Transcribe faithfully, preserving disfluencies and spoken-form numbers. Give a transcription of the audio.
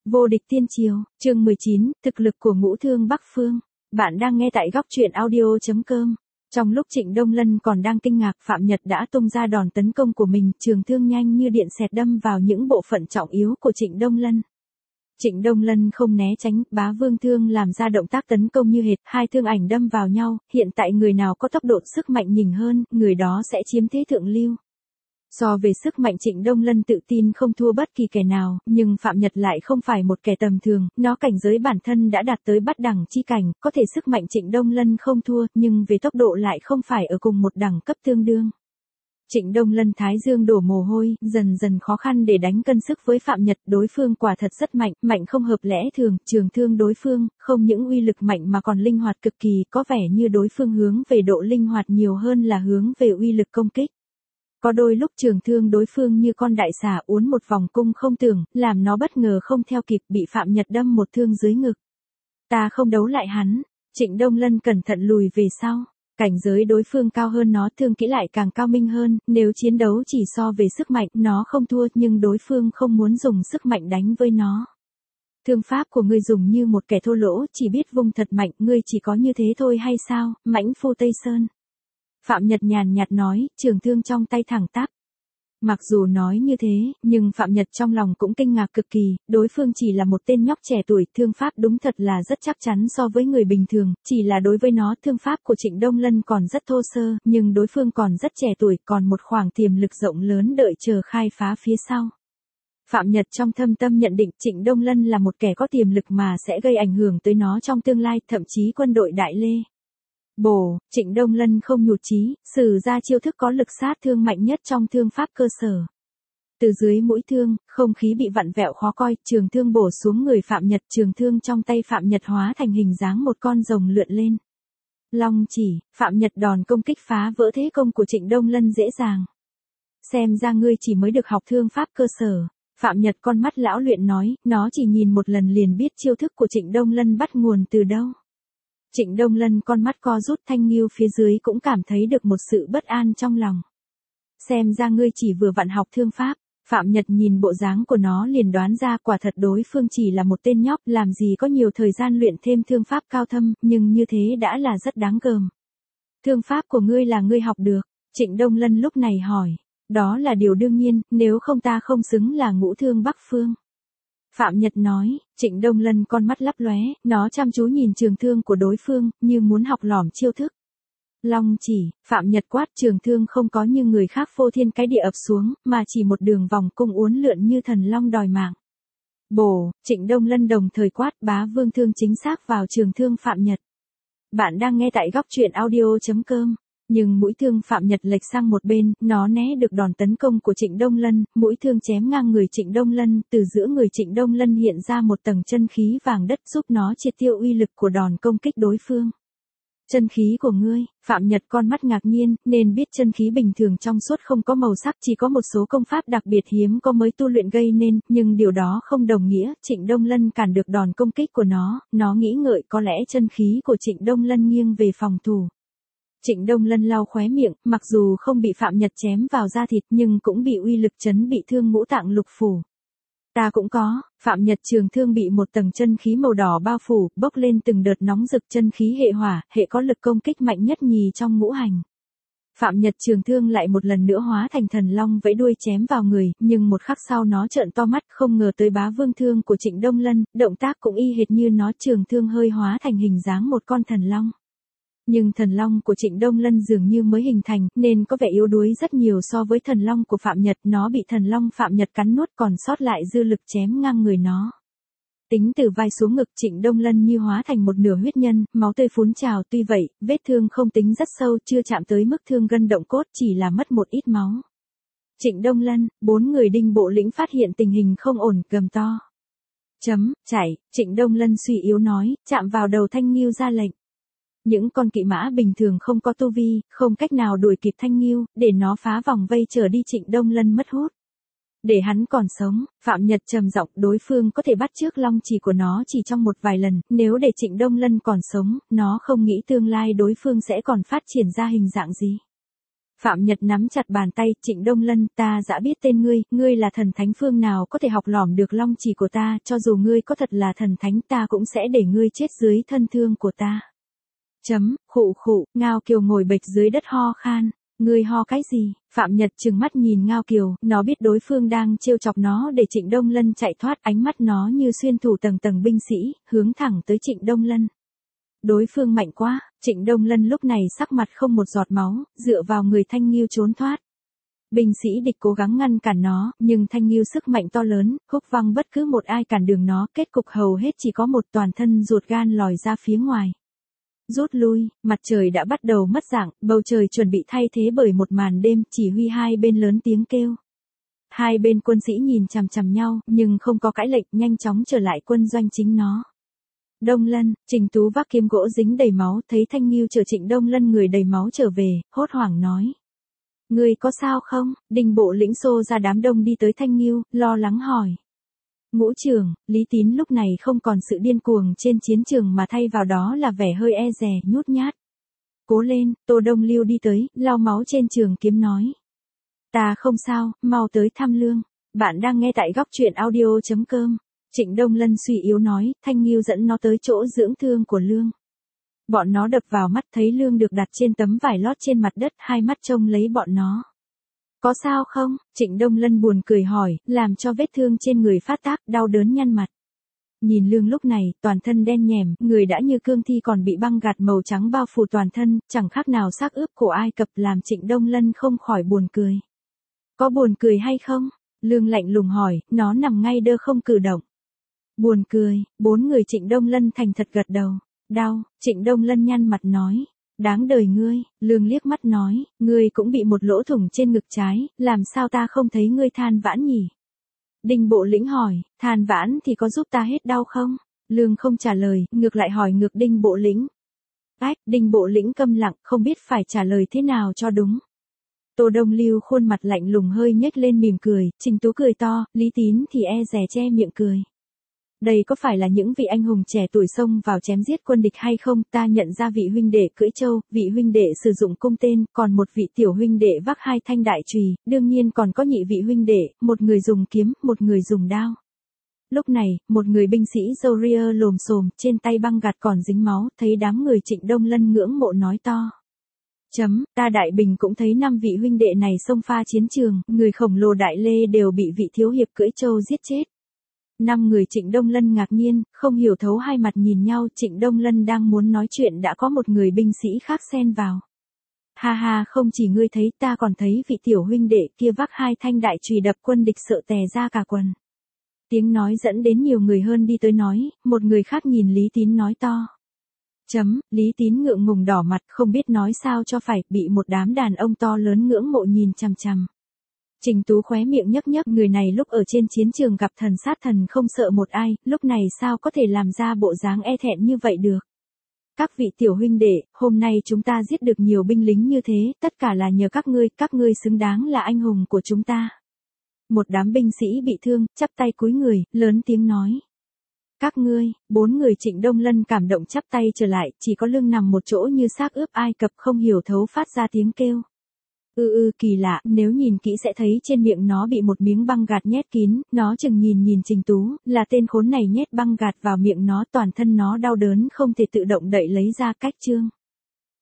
Vô địch tiên triều, chương mười chín, thực lực của Ngũ Thương Bắc Phương. Bạn đang nghe tại góc truyện audio chấm com. Trong lúc Trịnh Đông Lân còn đang kinh ngạc, Phạm Nhật đã tung ra đòn tấn công của mình, trường thương nhanh như điện xẹt đâm vào những bộ phận trọng yếu của Trịnh Đông Lân. Trịnh Đông Lân không né tránh, Bá Vương thương làm ra động tác tấn công như hệt, hai thương ảnh đâm vào nhau, hiện tại người nào có tốc độ sức mạnh nhỉnh hơn, người đó sẽ chiếm thế thượng lưu. So về sức mạnh, Trịnh Đông Lân tự tin không thua bất kỳ kẻ nào, nhưng Phạm Nhật lại không phải một kẻ tầm thường, nó cảnh giới bản thân đã đạt tới bát đẳng chi cảnh, có thể sức mạnh Trịnh Đông Lân không thua, nhưng về tốc độ lại không phải ở cùng một đẳng cấp tương đương. Trịnh Đông Lân thái dương đổ mồ hôi, dần dần khó khăn để đánh cân sức với Phạm Nhật, đối phương quả thật rất mạnh, mạnh không hợp lẽ thường, trường thương đối phương, không những uy lực mạnh mà còn linh hoạt cực kỳ, có vẻ như đối phương hướng về độ linh hoạt nhiều hơn là hướng về uy lực công kích. Có đôi lúc trường thương đối phương như con đại xà uốn một vòng cung không tưởng, làm nó bất ngờ không theo kịp, bị Phạm Nhật đâm một thương dưới ngực. Ta không đấu lại hắn. Trịnh Đông Lân cẩn thận lùi về sau. Cảnh giới đối phương cao hơn nó, thương kỹ lại càng cao minh hơn, nếu chiến đấu chỉ so về sức mạnh, nó không thua, nhưng đối phương không muốn dùng sức mạnh đánh với nó. Thương pháp của ngươi dùng như một kẻ thô lỗ, chỉ biết vung thật mạnh, ngươi chỉ có như thế thôi hay sao, Mãnh Phu Tây Sơn. Phạm Nhật nhàn nhạt nói, trường thương trong tay thẳng tắp. Mặc dù nói như thế, nhưng Phạm Nhật trong lòng cũng kinh ngạc cực kỳ, đối phương chỉ là một tên nhóc trẻ tuổi, thương pháp đúng thật là rất chắc chắn so với người bình thường, chỉ là đối với nó thương pháp của Trịnh Đông Lân còn rất thô sơ, nhưng đối phương còn rất trẻ tuổi, còn một khoảng tiềm lực rộng lớn đợi chờ khai phá phía sau. Phạm Nhật trong thâm tâm nhận định Trịnh Đông Lân là một kẻ có tiềm lực mà sẽ gây ảnh hưởng tới nó trong tương lai, thậm chí quân đội Đại Lê. Bổ, Trịnh Đông Lân không nhụt chí, sử ra chiêu thức có lực sát thương mạnh nhất trong thương pháp cơ sở. Từ dưới mũi thương, không khí bị vặn vẹo khó coi, trường thương bổ xuống người Phạm Nhật, trường thương trong tay Phạm Nhật hóa thành hình dáng một con rồng lượn lên. Long chỉ, Phạm Nhật đòn công kích phá vỡ thế công của Trịnh Đông Lân dễ dàng. Xem ra ngươi chỉ mới được học thương pháp cơ sở. Phạm Nhật con mắt lão luyện nói, nó chỉ nhìn một lần liền biết chiêu thức của Trịnh Đông Lân bắt nguồn từ đâu. Trịnh Đông Lân con mắt co rút, Thanh Nghiêu phía dưới cũng cảm thấy được một sự bất an trong lòng. Xem ra ngươi chỉ vừa vặn học thương pháp. Phạm Nhật nhìn bộ dáng của nó liền đoán ra quả thật đối phương chỉ là một tên nhóc, làm gì có nhiều thời gian luyện thêm thương pháp cao thâm, nhưng như thế đã là rất đáng gờm. Thương pháp của ngươi là ngươi học được? Trịnh Đông Lân lúc này hỏi. Đó là điều đương nhiên, nếu không ta không xứng là Ngũ Thương Bắc Phương. Phạm Nhật nói. Trịnh Đông Lân con mắt lấp lóe, nó chăm chú nhìn trường thương của đối phương, như muốn học lỏm chiêu thức. Long chỉ, Phạm Nhật quát, trường thương không có như người khác phô thiên cái địa ập xuống, mà chỉ một đường vòng cung uốn lượn như thần long đòi mạng. Bổ, Trịnh Đông Lân đồng thời quát, Bá Vương thương chính xác vào trường thương Phạm Nhật. Bạn đang nghe tại góc truyện audio chấm com. Nhưng mũi thương Phạm Nhật lệch sang một bên, nó né được đòn tấn công của Trịnh Đông Lân, mũi thương chém ngang người Trịnh Đông Lân, từ giữa người Trịnh Đông Lân hiện ra một tầng chân khí vàng đất giúp nó triệt tiêu uy lực của đòn công kích đối phương. Chân khí của ngươi, Phạm Nhật con mắt ngạc nhiên, nên biết chân khí bình thường trong suốt không có màu sắc, chỉ có một số công pháp đặc biệt hiếm có mới tu luyện gây nên, nhưng điều đó không đồng nghĩa Trịnh Đông Lân cản được đòn công kích của nó, nó nghĩ ngợi có lẽ chân khí của Trịnh Đông Lân nghiêng về phòng thủ. Trịnh Đông Lân lau khóe miệng, mặc dù không bị Phạm Nhật chém vào da thịt nhưng cũng bị uy lực chấn bị thương ngũ tạng lục phủ. Ta cũng có. Phạm Nhật trường thương bị một tầng chân khí màu đỏ bao phủ, bốc lên từng đợt nóng rực, chân khí hệ hỏa, hệ có lực công kích mạnh nhất nhì trong ngũ hành. Phạm Nhật trường thương lại một lần nữa hóa thành thần long vẫy đuôi chém vào người, nhưng một khắc sau nó trợn to mắt, không ngờ tới Bá Vương thương của Trịnh Đông Lân, động tác cũng y hệt như nó, trường thương hơi hóa thành hình dáng một con thần long. Nhưng thần long của Trịnh Đông Lân dường như mới hình thành, nên có vẻ yếu đuối rất nhiều so với thần long của Phạm Nhật, nó bị thần long Phạm Nhật cắn nuốt, còn sót lại dư lực chém ngang người nó. Tính từ vai xuống ngực, Trịnh Đông Lân như hóa thành một nửa huyết nhân, máu tươi phún trào, tuy vậy, vết thương không tính rất sâu, chưa chạm tới mức thương gân động cốt, chỉ là mất một ít máu. Trịnh Đông Lân, bốn người Đinh Bộ Lĩnh phát hiện tình hình không ổn, gầm to. Chấm, chạy, Trịnh Đông Lân suy yếu nói, chạm vào đầu Thanh Nghiêu ra lệnh. Những con kỵ mã bình thường không có tu vi, không cách nào đuổi kịp Thanh Nghiêu, để nó phá vòng vây trở đi, Trịnh Đông Lân mất hút. Để hắn còn sống, Phạm Nhật trầm giọng, đối phương có thể bắt chước long chỉ của nó chỉ trong một vài lần, nếu để Trịnh Đông Lân còn sống, nó không nghĩ tương lai đối phương sẽ còn phát triển ra hình dạng gì. Phạm Nhật nắm chặt bàn tay, Trịnh Đông Lân, ta đã biết tên ngươi, ngươi là thần thánh phương nào có thể học lỏm được long chỉ của ta, cho dù ngươi có thật là thần thánh ta cũng sẽ để ngươi chết dưới thân thương của ta. Chấm, khụ khụ, Ngao Kiều ngồi bệt dưới đất ho khan. Ngươi ho cái gì? Phạm Nhật trừng mắt nhìn Ngao Kiều, nó biết đối phương đang trêu chọc nó để Trịnh Đông Lân chạy thoát, ánh mắt nó như xuyên thủng tầng tầng binh sĩ, hướng thẳng tới Trịnh Đông Lân. Đối phương mạnh quá, Trịnh Đông Lân lúc này sắc mặt không một giọt máu, dựa vào người Thanh Nghiêu trốn thoát. Binh sĩ địch cố gắng ngăn cản nó, nhưng Thanh Nghiêu sức mạnh to lớn, húc văng bất cứ một ai cản đường nó, kết cục hầu hết chỉ có một toàn thân ruột gan lòi ra phía ngoài. Rút lui, mặt trời đã bắt đầu mất dạng, bầu trời chuẩn bị thay thế bởi một màn đêm, chỉ huy hai bên lớn tiếng kêu. Hai bên quân sĩ nhìn chằm chằm nhau, nhưng không có cãi lệnh, nhanh chóng trở lại quân doanh chính nó. Đông Lân, Trình Tú vác kiếm gỗ dính đầy máu, thấy Thanh Nghiêu chở Trịnh Đông Lân người đầy máu trở về, hốt hoảng nói. Người có sao không? Đinh Bộ Lĩnh xô ra đám đông đi tới Thanh Nghiêu, lo lắng hỏi. Ngũ trưởng, Lý Tín lúc này không còn sự điên cuồng trên chiến trường mà thay vào đó là vẻ hơi e dè, nhút nhát. Cố lên, Tô Đông Lưu đi tới, lau máu trên trường kiếm nói. Ta không sao, mau tới thăm Lương. Bạn đang nghe tại góc truyện audio chấm com. Trịnh Đông Lân suy yếu nói, Thanh Nghiêu dẫn nó tới chỗ dưỡng thương của Lương. Bọn nó đập vào mắt thấy Lương được đặt trên tấm vải lót trên mặt đất, hai mắt trông lấy bọn nó. Có sao không? Trịnh Đông Lân buồn cười hỏi, làm cho vết thương trên người phát tác, đau đớn nhăn mặt. Nhìn Lương lúc này, toàn thân đen nhèm, người đã như cương thi còn bị băng gạc màu trắng bao phủ toàn thân, chẳng khác nào xác ướp của Ai Cập, làm Trịnh Đông Lân không khỏi buồn cười. Có buồn cười hay không? Lương lạnh lùng hỏi, nó nằm ngay đơ không cử động. Buồn cười, bốn người Trịnh Đông Lân thành thật gật đầu. Đau, Trịnh Đông Lân nhăn mặt nói. Đáng đời ngươi, Lương liếc mắt nói, ngươi cũng bị một lỗ thủng trên ngực trái, làm sao ta không thấy ngươi than vãn nhỉ? Đinh Bộ Lĩnh hỏi, than vãn thì có giúp ta hết đau không? Lương không trả lời, ngược lại hỏi ngược Đinh Bộ Lĩnh. Ách, Đinh Bộ Lĩnh câm lặng, không biết phải trả lời thế nào cho đúng. Tô Đông Lưu khuôn mặt lạnh lùng hơi nhếch lên mỉm cười, Trình Tú cười to, Lý Tín thì e dè che miệng cười. Đây có phải là những vị anh hùng trẻ tuổi xông vào chém giết quân địch hay không? Ta nhận ra vị huynh đệ cưỡi trâu, vị huynh đệ sử dụng cung tên, còn một vị tiểu huynh đệ vác hai thanh đại chùy, đương nhiên còn có nhị vị huynh đệ, một người dùng kiếm, một người dùng đao. Lúc này, một người binh sĩ râu ria lồm xồm, trên tay băng gạt còn dính máu, thấy đám người Trịnh Đông Lân ngưỡng mộ nói to. Chấm, ta Đại Bình cũng thấy năm vị huynh đệ này xông pha chiến trường, người khổng lồ Đại Lê đều bị vị thiếu hiệp cưỡi trâu giết chết. Năm người Trịnh Đông Lân ngạc nhiên, không hiểu thấu hai mặt nhìn nhau, Trịnh Đông Lân đang muốn nói chuyện đã có một người binh sĩ khác xen vào. Ha ha, không chỉ ngươi thấy, ta còn thấy vị tiểu huynh đệ kia vác hai thanh đại chùy đập quân địch sợ tè ra cả quần. Tiếng nói dẫn đến nhiều người hơn đi tới nói, một người khác nhìn Lý Tín nói to. Chấm, Lý Tín ngượng ngùng đỏ mặt, không biết nói sao cho phải, bị một đám đàn ông to lớn ngưỡng mộ nhìn chằm chằm. Trình Tú khóe miệng nhấc nhấc, người này lúc ở trên chiến trường gặp thần sát thần không sợ một ai, lúc này sao có thể làm ra bộ dáng e thẹn như vậy được. Các vị tiểu huynh đệ, hôm nay chúng ta giết được nhiều binh lính như thế, tất cả là nhờ các ngươi, các ngươi xứng đáng là anh hùng của chúng ta. Một đám binh sĩ bị thương, chắp tay cúi người, lớn tiếng nói. Các ngươi, bốn người Trịnh Đông Lân cảm động chắp tay trở lại, chỉ có Lương nằm một chỗ như xác ướp Ai Cập không hiểu thấu phát ra tiếng kêu. Ừ ừ kỳ lạ, nếu nhìn kỹ sẽ thấy trên miệng nó bị một miếng băng gạt nhét kín, nó chừng nhìn nhìn Trình Tú, là tên khốn này nhét băng gạt vào miệng nó, toàn thân nó đau đớn không thể tự động đậy lấy ra cách chương.